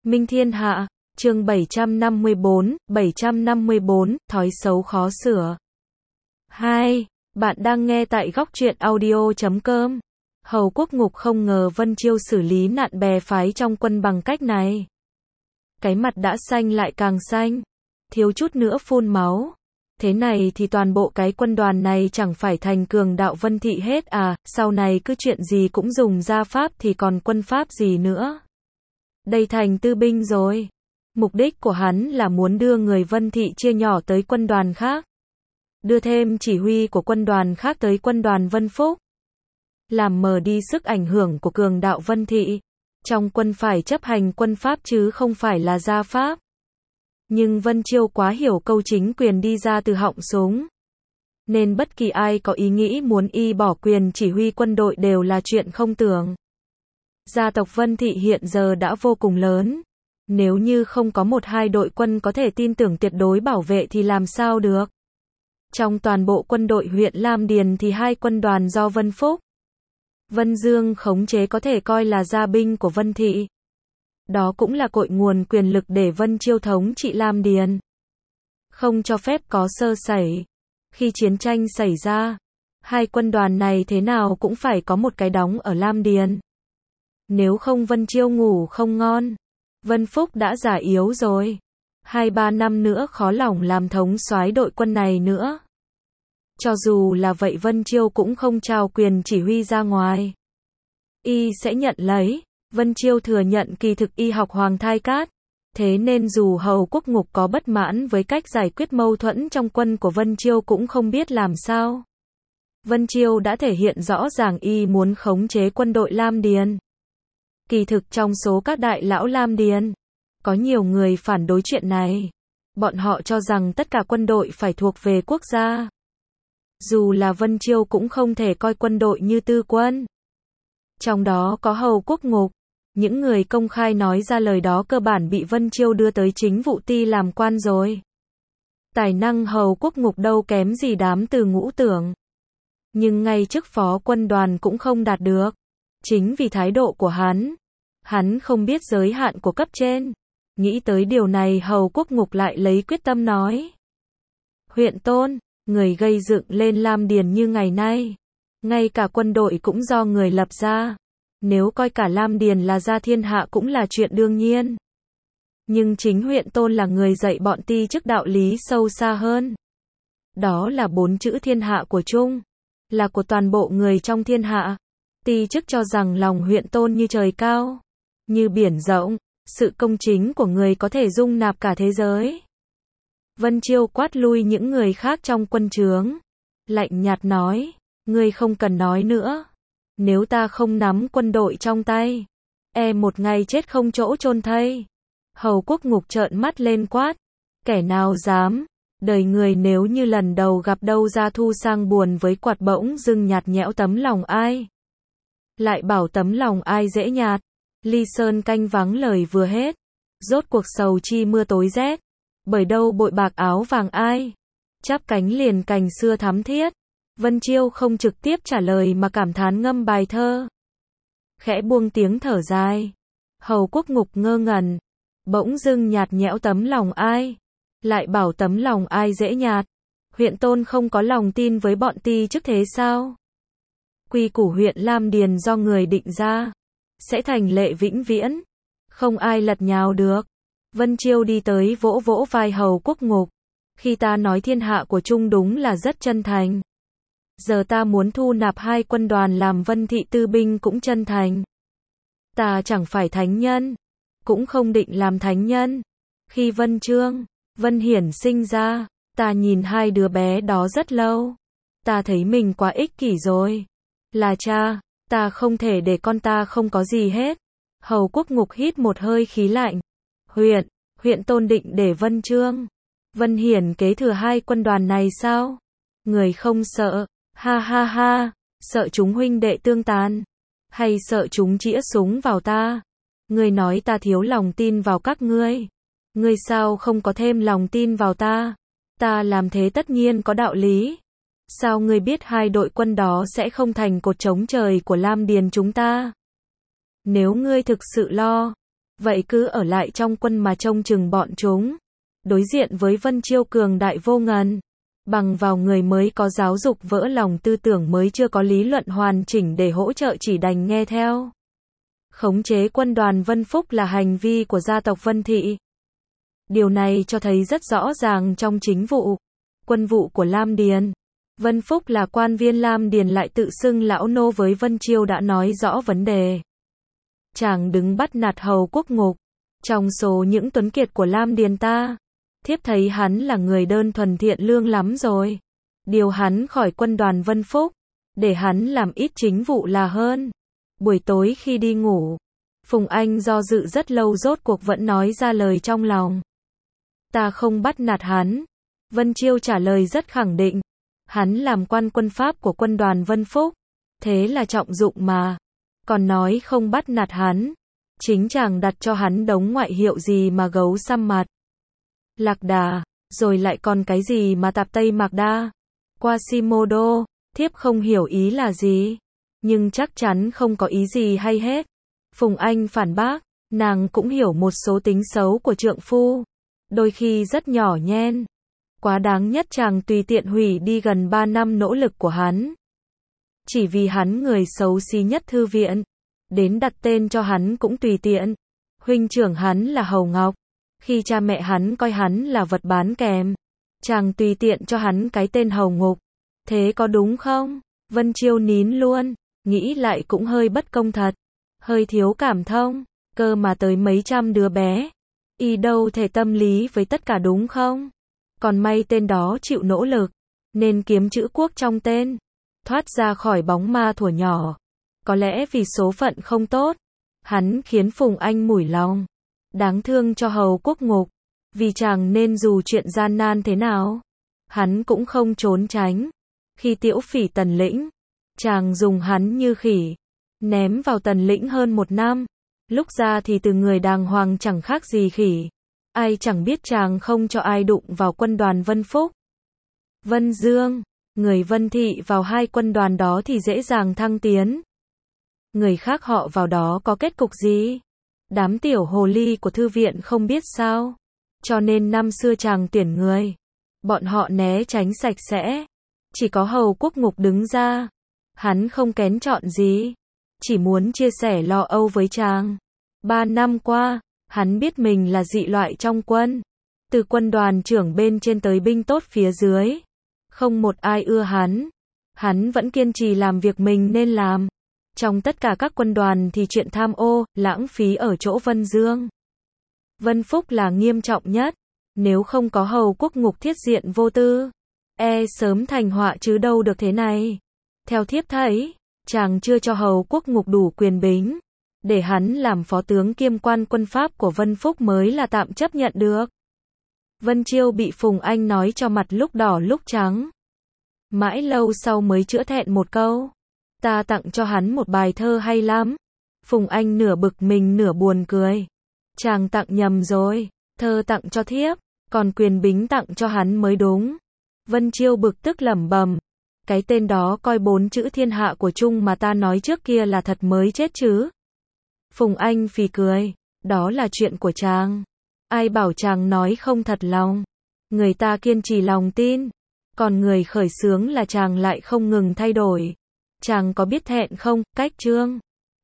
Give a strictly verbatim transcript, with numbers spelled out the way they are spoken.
Minh Thiên Hạ, chương bảy trăm năm mươi bốn, bảy trăm năm mươi bốn, thói xấu khó sửa. hai. Bạn đang nghe tại góc truyện audio chấm com. Hầu Quốc Ngục không ngờ Vân Chiêu xử lý nạn bè phái trong quân bằng cách này. Cái mặt đã xanh lại càng xanh, thiếu chút nữa phun máu. Thế này thì toàn bộ cái quân đoàn này chẳng phải thành cường đạo Vân Thị hết à, sau này cứ chuyện gì cũng dùng gia pháp thì còn quân pháp gì nữa. Đây thành tư binh rồi. Mục đích của hắn là muốn đưa người Vân Thị chia nhỏ tới quân đoàn khác. Đưa thêm chỉ huy của quân đoàn khác tới quân đoàn Vân Phúc. Làm mờ đi sức ảnh hưởng của cường đạo Vân Thị. Trong quân phải chấp hành quân pháp chứ không phải là gia pháp. Nhưng Vân Chiêu quá hiểu câu chính quyền đi ra từ họng súng. Nên bất kỳ ai có ý nghĩ muốn y bỏ quyền chỉ huy quân đội đều là chuyện không tưởng. Gia tộc Vân Thị hiện giờ đã vô cùng lớn. Nếu như không có một hai đội quân có thể tin tưởng tuyệt đối bảo vệ thì làm sao được. Trong toàn bộ quân đội huyện Lam Điền thì hai quân đoàn do Vân Phúc, Vân Dương khống chế có thể coi là gia binh của Vân Thị. Đó cũng là cội nguồn quyền lực để Vân Chiêu thống trị Lam Điền. Không cho phép có sơ sẩy. Khi chiến tranh xảy ra, hai quân đoàn này thế nào cũng phải có một cái đóng ở Lam Điền. Nếu không Vân Chiêu ngủ không ngon. Vân Phúc đã già yếu rồi. Hai ba năm nữa khó lòng làm thống soái đội quân này nữa. Cho dù là vậy Vân Chiêu cũng không trao quyền chỉ huy ra ngoài. Y sẽ nhận lấy. Vân Chiêu thừa nhận kỳ thực y học Hoàng Thai Cát. Thế nên dù Hầu Quốc Ngục có bất mãn với cách giải quyết mâu thuẫn trong quân của Vân Chiêu cũng không biết làm sao. Vân Chiêu đã thể hiện rõ ràng y muốn khống chế quân đội Lam Điền. Kỳ thực trong số các đại lão Lam Điền, có nhiều người phản đối chuyện này. Bọn họ cho rằng tất cả quân đội phải thuộc về quốc gia. Dù là Vân Chiêu cũng không thể coi quân đội như tư quân. Trong đó có Hầu Quốc Ngục. Những người công khai nói ra lời đó cơ bản bị Vân Chiêu đưa tới chính vụ ty làm quan rồi. Tài năng Hầu Quốc Ngục đâu kém gì đám từ ngũ tưởng. Nhưng ngay chức phó quân đoàn cũng không đạt được. Chính vì thái độ của hắn. Hắn không biết giới hạn của cấp trên. Nghĩ tới điều này Hầu Quốc Ngục lại lấy quyết tâm nói. Huyện Tôn, người gây dựng lên Lam Điền như ngày nay. Ngay cả quân đội cũng do người lập ra. Nếu coi cả Lam Điền là gia thiên hạ cũng là chuyện đương nhiên. Nhưng chính huyện Tôn là người dạy bọn ti chức đạo lý sâu xa hơn. Đó là bốn chữ thiên hạ của chung. Là của toàn bộ người trong thiên hạ. Ti chức cho rằng lòng huyện Tôn như trời cao. Như biển rộng. Sự công chính của người có thể dung nạp cả thế giới. Vân Chiêu quát lui những người khác trong quân trướng. Lạnh nhạt nói. Ngươi không cần nói nữa. Nếu ta không nắm quân đội trong tay, e một ngày chết không chỗ chôn thây. Hầu Quốc Ngục trợn mắt lên quát. Kẻ nào dám. Đời người nếu như lần đầu gặp đâu ra thu sang buồn với quạt bỗng dưng nhạt nhẽo tấm lòng ai. Lại bảo tấm lòng ai dễ nhạt. Ly sơn canh vắng lời vừa hết. Rốt cuộc sầu chi mưa tối rét. Bởi đâu bội bạc áo vàng ai. Chắp cánh liền cành xưa thắm thiết. Vân Chiêu không trực tiếp trả lời mà cảm thán ngâm bài thơ. Khẽ buông tiếng thở dài. Hầu Quốc Ngục ngơ ngẩn. Bỗng dưng nhạt nhẽo tấm lòng ai. Lại bảo tấm lòng ai dễ nhạt. Huyện Tôn không có lòng tin với bọn ti chức thế sao? Quy củ huyện Lam Điền do người định ra. Sẽ thành lệ vĩnh viễn. Không ai lật nhào được. Vân Chiêu đi tới vỗ vỗ vai Hầu Quốc Ngục. Khi ta nói thiên hạ của chung đúng là rất chân thành. Giờ ta muốn thu nạp hai quân đoàn làm Vân Thị tư binh cũng chân thành. Ta chẳng phải thánh nhân. Cũng không định làm thánh nhân. Khi Vân Trương, Vân Hiển sinh ra, ta nhìn hai đứa bé đó rất lâu. Ta thấy mình quá ích kỷ rồi. Là cha, ta không thể để con ta không có gì hết. Hầu Quốc Ngục hít một hơi khí lạnh. Huyện, huyện Tôn định để Vân Trương, Vân Hiển kế thừa hai quân đoàn này sao? Người không sợ. Ha ha ha, sợ chúng huynh đệ tương tàn, hay sợ chúng chĩa súng vào ta? Ngươi nói ta thiếu lòng tin vào các ngươi. Ngươi sao không có thêm lòng tin vào ta? Ta làm thế tất nhiên có đạo lý. Sao ngươi biết hai đội quân đó sẽ không thành cột chống trời của Lam Điền chúng ta? Nếu ngươi thực sự lo, vậy cứ ở lại trong quân mà trông chừng bọn chúng. Đối diện với Vân Chiêu cường đại vô ngần, bằng vào người mới có giáo dục vỡ lòng tư tưởng mới chưa có lý luận hoàn chỉnh để hỗ trợ chỉ đành nghe theo. Khống chế quân đoàn Vân Phúc là hành vi của gia tộc Vân Thị. Điều này cho thấy rất rõ ràng trong chính vụ, quân vụ của Lam Điền. Vân Phúc là quan viên Lam Điền lại tự xưng lão nô với Vân Chiêu đã nói rõ vấn đề. Chàng đứng bắt nạt Hầu Quốc Ngục. Trong số những tuấn kiệt của Lam Điền ta, thiếp thấy hắn là người đơn thuần thiện lương lắm rồi. Điều hắn khỏi quân đoàn Vân Phúc, để hắn làm ít chính vụ là hơn. Buổi tối khi đi ngủ, Phùng Anh do dự rất lâu rốt cuộc vẫn nói ra lời trong lòng. Ta không bắt nạt hắn. Vân Chiêu trả lời rất khẳng định. Hắn làm quan quân pháp của quân đoàn Vân Phúc. Thế là trọng dụng mà. Còn nói không bắt nạt hắn. Chính chàng đặt cho hắn đống ngoại hiệu gì mà gấu xăm mặt. Lạc Đà, rồi lại còn cái gì mà tạp Tây Mạc Đa. Quasimodo, thiếp không hiểu ý là gì. Nhưng chắc chắn không có ý gì hay hết. Phùng Anh phản bác, nàng cũng hiểu một số tính xấu của trượng phu. Đôi khi rất nhỏ nhen. Quá đáng nhất chàng tùy tiện hủy đi gần ba năm nỗ lực của hắn. Chỉ vì hắn người xấu xí nhất thư viện. Đến đặt tên cho hắn cũng tùy tiện. Huynh trưởng hắn là Hầu Ngọc. Khi cha mẹ hắn coi hắn là vật bán kèm, chàng tùy tiện cho hắn cái tên Hầu Ngục. Thế có đúng không? Vân Chiêu nín luôn, nghĩ lại cũng hơi bất công thật. Hơi thiếu cảm thông, cơ mà tới mấy trăm đứa bé. Y đâu thể tâm lý với tất cả đúng không? Còn may tên đó chịu nỗ lực, nên kiếm chữ quốc trong tên. Thoát ra khỏi bóng ma thuở nhỏ. Có lẽ vì số phận không tốt, hắn khiến Phùng Anh mủi lòng. Đáng thương cho Hầu Quốc Ngục, vì chàng nên dù chuyện gian nan thế nào, hắn cũng không trốn tránh. Khi Tiễu Phỉ Tần Lĩnh, chàng dùng hắn như khỉ, ném vào Tần Lĩnh hơn một năm. Lúc ra thì từ người đàng hoàng chẳng khác gì khỉ. Ai chẳng biết chàng không cho ai đụng vào quân đoàn Vân Phúc. Vân Dương, người Vân Thị vào hai quân đoàn đó thì dễ dàng thăng tiến. Người khác họ vào đó có kết cục gì? Đám tiểu hồ ly của thư viện không biết sao. Cho nên năm xưa chàng tuyển người, bọn họ né tránh sạch sẽ. Chỉ có Hầu Quốc Ngục đứng ra. Hắn không kén chọn gì, chỉ muốn chia sẻ lo âu với chàng. Ba năm qua, hắn biết mình là dị loại trong quân. Từ quân đoàn trưởng bên trên tới binh tốt phía dưới, không một ai ưa hắn. Hắn vẫn kiên trì làm việc mình nên làm. Trong tất cả các quân đoàn thì chuyện tham ô, lãng phí ở chỗ Vân Dương, Vân Phúc là nghiêm trọng nhất. Nếu không có Hầu Quốc Ngục thiết diện vô tư, e sớm thành họa chứ đâu được thế này. Theo thiếp thấy, chàng chưa cho Hầu Quốc Ngục đủ quyền bính, để hắn làm phó tướng kiêm quan quân pháp của Vân Phúc mới là tạm chấp nhận được. Vân Chiêu bị Phùng Anh nói cho mặt lúc đỏ lúc trắng. Mãi lâu sau mới chữa thẹn một câu. Ta tặng cho hắn một bài thơ hay lắm. Phùng Anh nửa bực mình nửa buồn cười. Chàng tặng nhầm rồi, thơ tặng cho thiếp, còn quyền bính tặng cho hắn mới đúng. Vân Chiêu bực tức lẩm bẩm. Cái tên đó coi bốn chữ thiên hạ của Trung mà ta nói trước kia là thật mới chết chứ. Phùng Anh phì cười. Đó là chuyện của chàng. Ai bảo chàng nói không thật lòng. Người ta kiên trì lòng tin. Còn người khởi xướng là chàng lại không ngừng thay đổi. Chàng có biết thẹn không, Cách Trương?